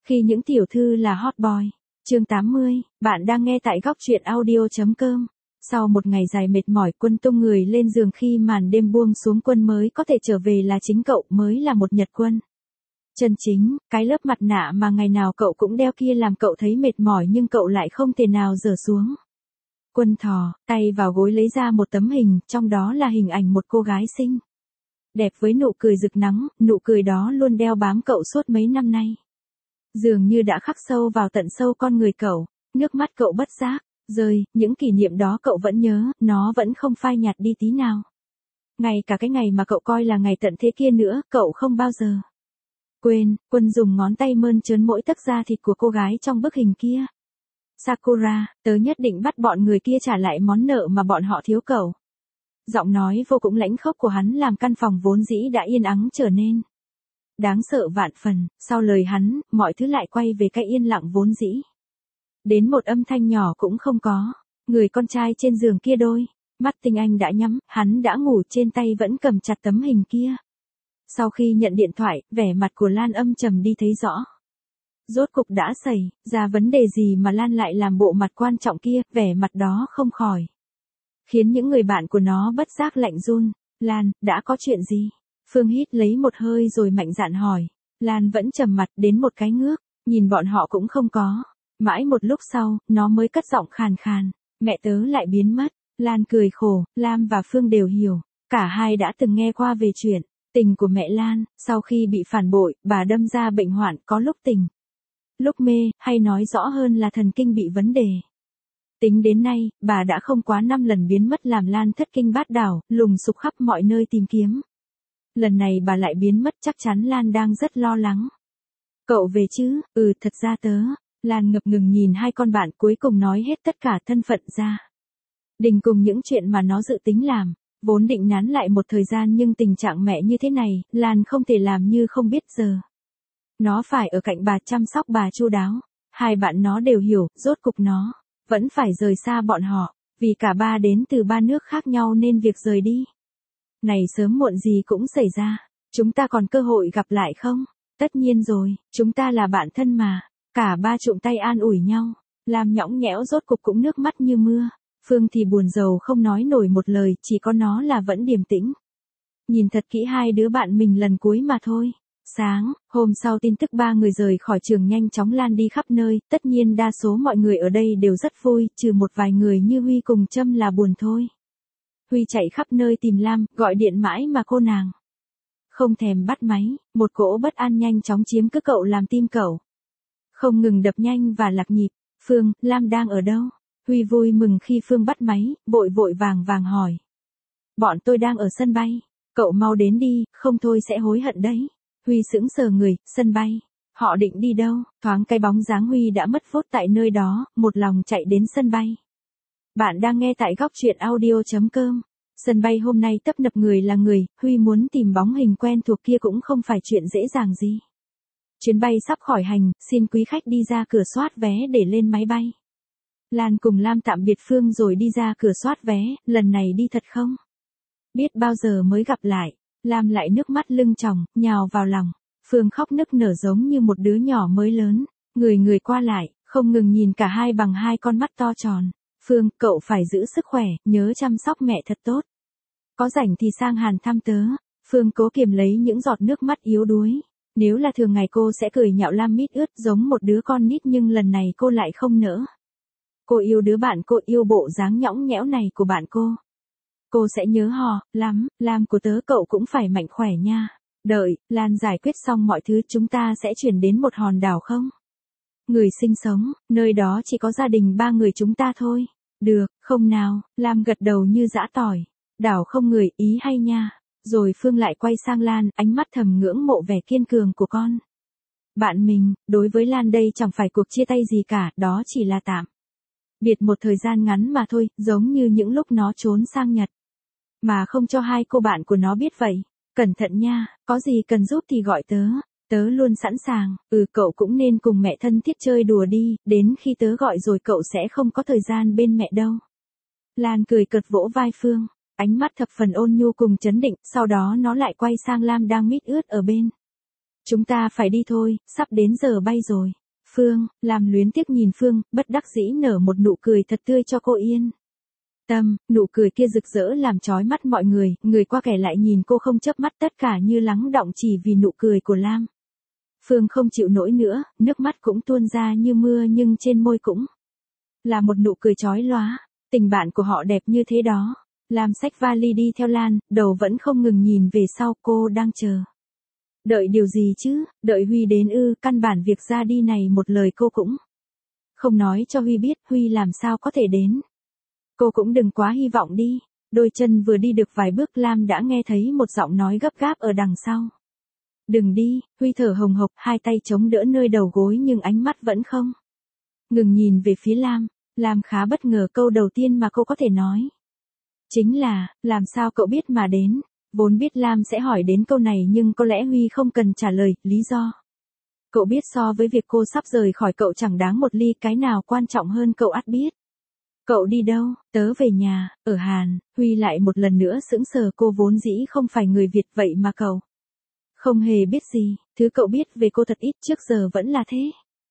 Khi những tiểu thư là hot boy. Chương 80, bạn đang nghe tại góc truyện audio.com. Sau một ngày dài mệt mỏi, Quân tung người lên giường khi màn đêm buông xuống. Quân mới có thể trở về là chính cậu mới là một Nhật Quân chân chính, cái lớp mặt nạ mà ngày nào cậu cũng đeo kia làm cậu thấy mệt mỏi nhưng cậu lại không thể nào dở xuống. Quân thò tay vào gối lấy ra một tấm hình, trong đó là hình ảnh một cô gái xinh đẹp với nụ cười rực nắng, nụ cười đó luôn đeo bám cậu suốt mấy năm nay. Dường như đã khắc sâu vào tận sâu con người cậu, nước mắt cậu bất giác rơi, những kỷ niệm đó cậu vẫn nhớ, nó vẫn không phai nhạt đi tí nào. Ngay cả cái ngày mà cậu coi là ngày tận thế kia nữa, cậu không bao giờ quên. Quân dùng ngón tay mơn trớn mỗi tấc da thịt của cô gái trong bức hình kia. Sakura, tớ nhất định bắt bọn người kia trả lại món nợ mà bọn họ thiếu cậu. Giọng nói vô cùng lãnh khốc của hắn làm căn phòng vốn dĩ đã yên ắng trở nên đáng sợ vạn phần. Sau lời hắn, mọi thứ lại quay về cái yên lặng vốn dĩ. Đến một âm thanh nhỏ cũng không có. Người con trai trên giường kia đôi mắt tinh anh đã nhắm, hắn đã ngủ, trên tay vẫn cầm chặt tấm hình kia. Sau khi nhận điện thoại, vẻ mặt của Lan âm trầm đi thấy rõ. Rốt cục đã xảy ra vấn đề gì mà Lan lại làm bộ mặt quan trọng kia, vẻ mặt đó không khỏi khiến những người bạn của nó bất giác lạnh run. Lan, đã có chuyện gì? Phương hít lấy một hơi rồi mạnh dạn hỏi. Lan vẫn trầm mặt, đến một cái ngước, nhìn bọn họ cũng không có. Mãi một lúc sau, nó mới cất giọng khàn khàn. Mẹ tớ lại biến mất. Lan cười khổ, Lam và Phương đều hiểu. Cả hai đã từng nghe qua về chuyện tình của mẹ Lan. Sau khi bị phản bội, bà đâm ra bệnh hoạn, có lúc tỉnh, lúc mê, hay nói rõ hơn là thần kinh bị vấn đề. Tính đến nay, bà đã không quá 5 lần biến mất làm Lan thất kinh bát đảo, lùng sục khắp mọi nơi tìm kiếm. Lần này bà lại biến mất, chắc chắn Lan đang rất lo lắng. Cậu về chứ? Thật ra tớ. Lan ngập ngừng nhìn hai con bạn, cuối cùng nói hết tất cả thân phận ra đình cùng những chuyện mà nó dự tính làm. Vốn định nán lại một thời gian nhưng tình trạng mẹ như thế này, Lan không thể làm như không biết giờ. Nó phải ở cạnh bà, chăm sóc bà chu đáo. Hai bạn nó đều hiểu, rốt cục nó vẫn phải rời xa bọn họ, vì cả ba đến từ ba nước khác nhau nên việc rời đi này sớm muộn gì cũng xảy ra. Chúng ta còn cơ hội gặp lại không? Tất nhiên rồi, chúng ta là bạn thân mà. Cả ba trụm tay an ủi nhau. Lam nhõng nhẽo rốt cục cũng nước mắt như mưa. Phương thì buồn rầu không nói nổi một lời, chỉ có nó là vẫn điềm tĩnh. Nhìn thật kỹ hai đứa bạn mình lần cuối mà thôi. Sáng, hôm sau tin tức ba người rời khỏi trường nhanh chóng lan đi khắp nơi, tất nhiên đa số mọi người ở đây đều rất vui, trừ một vài người như Huy cùng Trâm là buồn thôi. Huy chạy khắp nơi tìm Lam, gọi điện mãi mà cô nàng không thèm bắt máy, một cỗ bất an nhanh chóng chiếm cứ cậu làm tim cậu không ngừng đập nhanh và lạc nhịp. Phương, Lam đang ở đâu? Huy vui mừng khi Phương bắt máy, vội vội vàng vàng hỏi. Bọn tôi đang ở sân bay, cậu mau đến đi, không thôi sẽ hối hận đấy. Huy sững sờ người, sân bay. Họ định đi đâu? Thoáng cái bóng dáng Huy đã mất phốt tại nơi đó, một lòng chạy đến sân bay. Bạn đang nghe tại góc truyện audio.com. Sân bay hôm nay tấp nập người là người, Huy muốn tìm bóng hình quen thuộc kia cũng không phải chuyện dễ dàng gì. Chuyến bay sắp khởi hành, xin quý khách đi ra cửa soát vé để lên máy bay. Lan cùng Lam tạm biệt Phương rồi đi ra cửa soát vé, lần này đi thật không? Biết bao giờ mới gặp lại. Lam lại nước mắt lưng tròng, nhào vào lòng. Phương khóc nức nở giống như một đứa nhỏ mới lớn. Người qua lại, không ngừng nhìn cả hai bằng hai con mắt to tròn. Phương, cậu phải giữ sức khỏe, nhớ chăm sóc mẹ thật tốt. Có rảnh thì sang Hàn thăm tớ. Phương cố kiềm lấy những giọt nước mắt yếu đuối. Nếu là thường ngày cô sẽ cười nhạo Lam mít ướt giống một đứa con nít nhưng lần này cô lại không nỡ. Cô yêu đứa bạn cô, yêu bộ dáng nhõng nhẽo này của bạn cô. Cô sẽ nhớ họ lắm. Lam của tớ, cậu cũng phải mạnh khỏe nha. Đợi, Lan giải quyết xong mọi thứ chúng ta sẽ chuyển đến một hòn đảo không? Người sinh sống, nơi đó chỉ có gia đình ba người chúng ta thôi. Được, không nào? Lam gật đầu như giã tỏi. Đảo không người, ý hay nha. Rồi Phương lại quay sang Lan, ánh mắt thầm ngưỡng mộ vẻ kiên cường của con bạn mình. Đối với Lan đây chẳng phải cuộc chia tay gì cả, đó chỉ là tạm biệt một thời gian ngắn mà thôi, giống như những lúc nó trốn sang Nhật mà không cho hai cô bạn của nó biết vậy. Cẩn thận nha, có gì cần giúp thì gọi tớ. Tớ luôn sẵn sàng. Cậu cũng nên cùng mẹ thân thiết chơi đùa đi, đến khi tớ gọi rồi cậu sẽ không có thời gian bên mẹ đâu. Lan cười cợt vỗ vai Phương, ánh mắt thập phần ôn nhu cùng chấn định, sau đó nó lại quay sang Lam đang mít ướt ở bên Chúng ta phải đi thôi, sắp đến giờ bay rồi. Phương, Lam luyến tiếc nhìn Phương, bất đắc dĩ nở một nụ cười thật tươi cho cô yên tâm, nụ cười kia rực rỡ làm chói mắt mọi người, người qua kẻ lại nhìn cô không chớp mắt, tất cả như lắng đọng chỉ vì nụ cười của Lam. Phương không chịu nổi nữa, nước mắt cũng tuôn ra như mưa nhưng trên môi cũng là một nụ cười chói lóa. Tình bạn của họ đẹp như thế đó. Lam xách vali đi theo Lan, đầu vẫn không ngừng nhìn về sau, cô đang chờ. Đợi điều gì chứ, đợi Huy đến ư, căn bản việc ra đi này một lời cô cũng không nói cho Huy biết, Huy làm sao có thể đến. Cô cũng đừng quá hy vọng đi. Đôi chân vừa đi được vài bước Lam đã nghe thấy một giọng nói gấp gáp ở đằng sau. Đừng đi, Huy thở hồng hộc, hai tay chống đỡ nơi đầu gối nhưng ánh mắt vẫn không ngừng nhìn về phía Lam. Lam khá bất ngờ câu đầu tiên mà cô có thể nói. Chính là, làm sao cậu biết mà đến? Vốn biết Lam sẽ hỏi đến câu này nhưng có lẽ Huy không cần trả lời, lý do. Cậu biết so với việc cô sắp rời khỏi cậu chẳng đáng một ly, cái nào quan trọng hơn cậu ắt biết. Cậu đi đâu? Tớ về nhà, ở Hàn. Huy lại một lần nữa sững sờ, cô vốn dĩ không phải người Việt vậy mà cậu không hề biết gì, thứ cậu biết về cô thật ít, trước giờ vẫn là thế.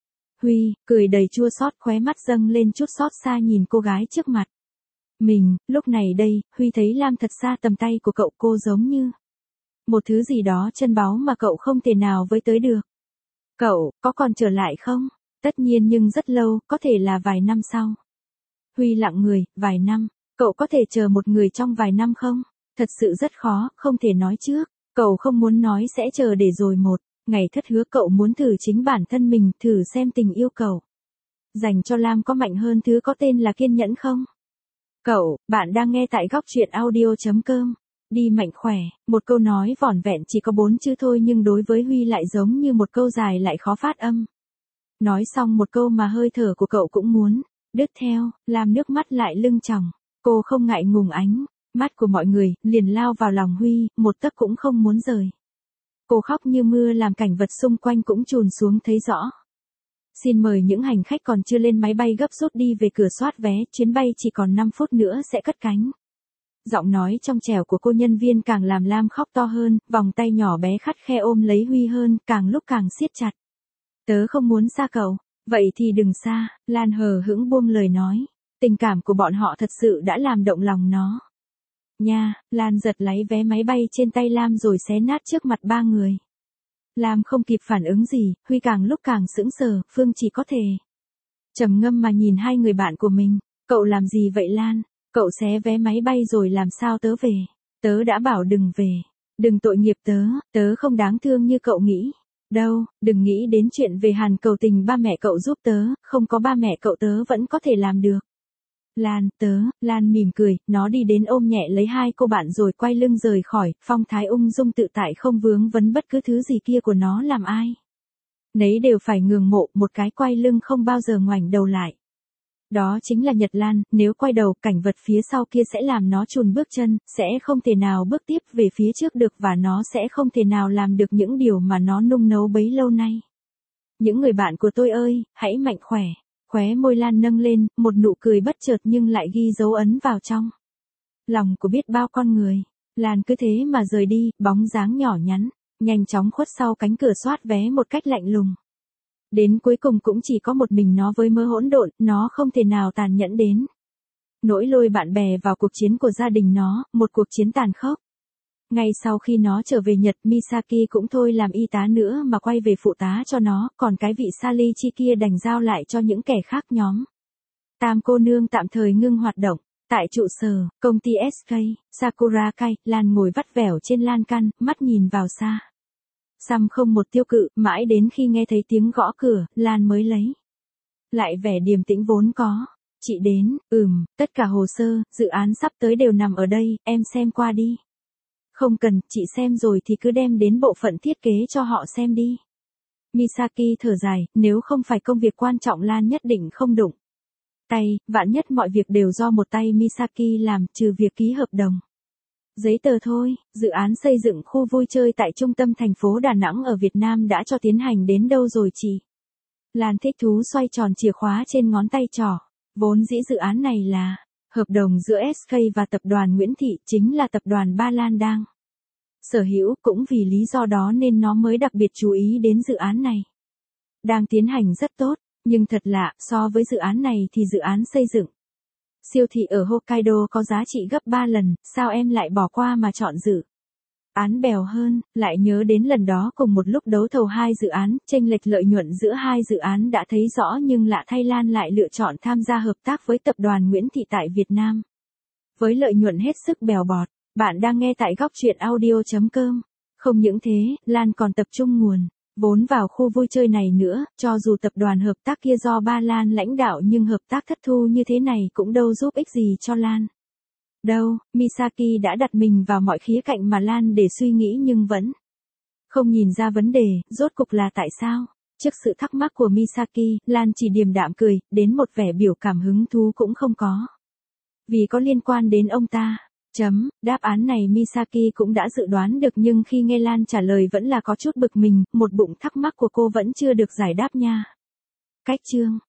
Huy, cười đầy chua xót, khóe mắt dâng lên chút xót xa nhìn cô gái trước mặt mình, lúc này đây, Huy thấy Lam thật xa tầm tay của cậu, cô giống như một thứ gì đó chân báu mà cậu không thể nào với tới được. Cậu, có còn trở lại không? Tất nhiên nhưng rất lâu, có thể là vài năm sau. Huy lặng người, vài năm, cậu có thể chờ một người trong vài năm không? Thật sự rất khó, không thể nói trước. Cậu không muốn nói sẽ chờ để rồi một ngày thất hứa, cậu muốn thử chính bản thân mình, thử xem tình yêu cậu dành cho Lam có mạnh hơn thứ có tên là kiên nhẫn không? Cậu, bạn đang nghe tại góc truyện audio.com. Đi mạnh khỏe, một câu nói vỏn vẹn chỉ có 4 chữ thôi nhưng đối với Huy lại giống như một câu dài lại khó phát âm. Nói xong một câu mà hơi thở của cậu cũng muốn đứt theo, làm nước mắt lại lưng tròng. Cô không ngại ngùng ánh mắt của mọi người, liền lao vào lòng Huy, một tấc cũng không muốn rời. Cô khóc như mưa làm cảnh vật xung quanh cũng trùn xuống thấy rõ. Xin mời những hành khách còn chưa lên máy bay gấp rút đi về cửa soát vé, chuyến bay chỉ còn 5 phút nữa sẽ cất cánh. Giọng nói trong trẻo của cô nhân viên càng làm Lam khóc to hơn, vòng tay nhỏ bé khắt khe ôm lấy Huy hơn, càng lúc càng siết chặt. Tớ không muốn xa cậu, vậy thì đừng xa, Lan hờ hững buông lời nói. Tình cảm của bọn họ thật sự đã làm động lòng nó. Nha, Lan giật lấy vé máy bay trên tay Lam rồi xé nát trước mặt ba người. Lam không kịp phản ứng gì, Huy càng lúc càng sững sờ, Phương chỉ có thể trầm ngâm mà nhìn hai người bạn của mình. Cậu làm gì vậy Lan? Cậu xé vé máy bay rồi làm sao tớ về? Tớ đã bảo đừng về. Đừng tội nghiệp tớ, tớ không đáng thương như cậu nghĩ. Đâu, đừng nghĩ đến chuyện về Hàn cầu tình ba mẹ cậu giúp tớ, không có ba mẹ cậu tớ vẫn có thể làm được. Lan mỉm cười, nó đi đến ôm nhẹ lấy hai cô bạn rồi quay lưng rời khỏi, phong thái ung dung tự tại không vướng vấn bất cứ thứ gì kia của nó làm ai nấy đều phải ngưỡng mộ, một cái quay lưng không bao giờ ngoảnh đầu lại. Đó chính là Nhật Lan, nếu quay đầu, cảnh vật phía sau kia sẽ làm nó chùn bước chân, sẽ không thể nào bước tiếp về phía trước được và nó sẽ không thể nào làm được những điều mà nó nung nấu bấy lâu nay. Những người bạn của tôi ơi, hãy mạnh khỏe. Khóe môi Lan nâng lên, một nụ cười bất chợt nhưng lại ghi dấu ấn vào trong lòng của biết bao con người. Lan cứ thế mà rời đi, bóng dáng nhỏ nhắn, nhanh chóng khuất sau cánh cửa soát vé một cách lạnh lùng. Đến cuối cùng cũng chỉ có một mình nó với mớ hỗn độn, nó không thể nào tàn nhẫn đến nỗi lôi bạn bè vào cuộc chiến của gia đình nó, một cuộc chiến tàn khốc. Ngay sau khi nó trở về Nhật, Misaki cũng thôi làm y tá nữa mà quay về phụ tá cho nó, còn cái vị Salichi kia đành giao lại cho những kẻ khác nhóm. Tam cô nương tạm thời ngưng hoạt động. Tại trụ sở, công ty SK, Sakura Kai, Lan ngồi vắt vẻo trên lan can, mắt nhìn vào xa. Xăm không một tiêu cự, mãi đến khi nghe thấy tiếng gõ cửa, Lan mới lấy lại vẻ điềm tĩnh vốn có. Chị đến, tất cả hồ sơ, dự án sắp tới đều nằm ở đây, em xem qua đi. Không cần, chị xem rồi thì cứ đem đến bộ phận thiết kế cho họ xem đi. Misaki thở dài, nếu không phải công việc quan trọng Lan nhất định không đụng tay, vạn nhất mọi việc đều do một tay Misaki làm, trừ việc ký hợp đồng. Giấy tờ thôi, dự án xây dựng khu vui chơi tại trung tâm thành phố Đà Nẵng ở Việt Nam đã cho tiến hành đến đâu rồi chị? Lan thích thú xoay tròn chìa khóa trên ngón tay trỏ. Vốn dĩ dự án này là hợp đồng giữa SK và tập đoàn Nguyễn Thị, chính là tập đoàn Ba Lan đang sở hữu, cũng vì lý do đó nên nó mới đặc biệt chú ý đến dự án này. Đang tiến hành rất tốt, nhưng thật lạ, so với dự án này thì dự án xây dựng siêu thị ở Hokkaido có giá trị gấp 3 lần, sao em lại bỏ qua mà chọn dự án bèo hơn, lại nhớ đến lần đó cùng một lúc đấu thầu 2 dự án, chênh lệch lợi nhuận giữa 2 dự án đã thấy rõ nhưng lạ thay Lan lại lựa chọn tham gia hợp tác với tập đoàn Nguyễn Thị tại Việt Nam. Với lợi nhuận hết sức bèo bọt, bạn đang nghe tại góc truyện audio.com. Không những thế, Lan còn tập trung nguồn vốn vào khu vui chơi này nữa, cho dù tập đoàn hợp tác kia do ba Lan lãnh đạo nhưng hợp tác thất thu như thế này cũng đâu giúp ích gì cho Lan. Đâu, Misaki đã đặt mình vào mọi khía cạnh mà Lan để suy nghĩ nhưng vẫn không nhìn ra vấn đề, rốt cục là tại sao? Trước sự thắc mắc của Misaki, Lan chỉ điềm đạm cười, đến một vẻ biểu cảm hứng thú cũng không có. Vì có liên quan đến ông ta. Đáp án này Misaki cũng đã dự đoán được nhưng khi nghe Lan trả lời vẫn là có chút bực mình, một bụng thắc mắc của cô vẫn chưa được giải đáp nha. Cách chương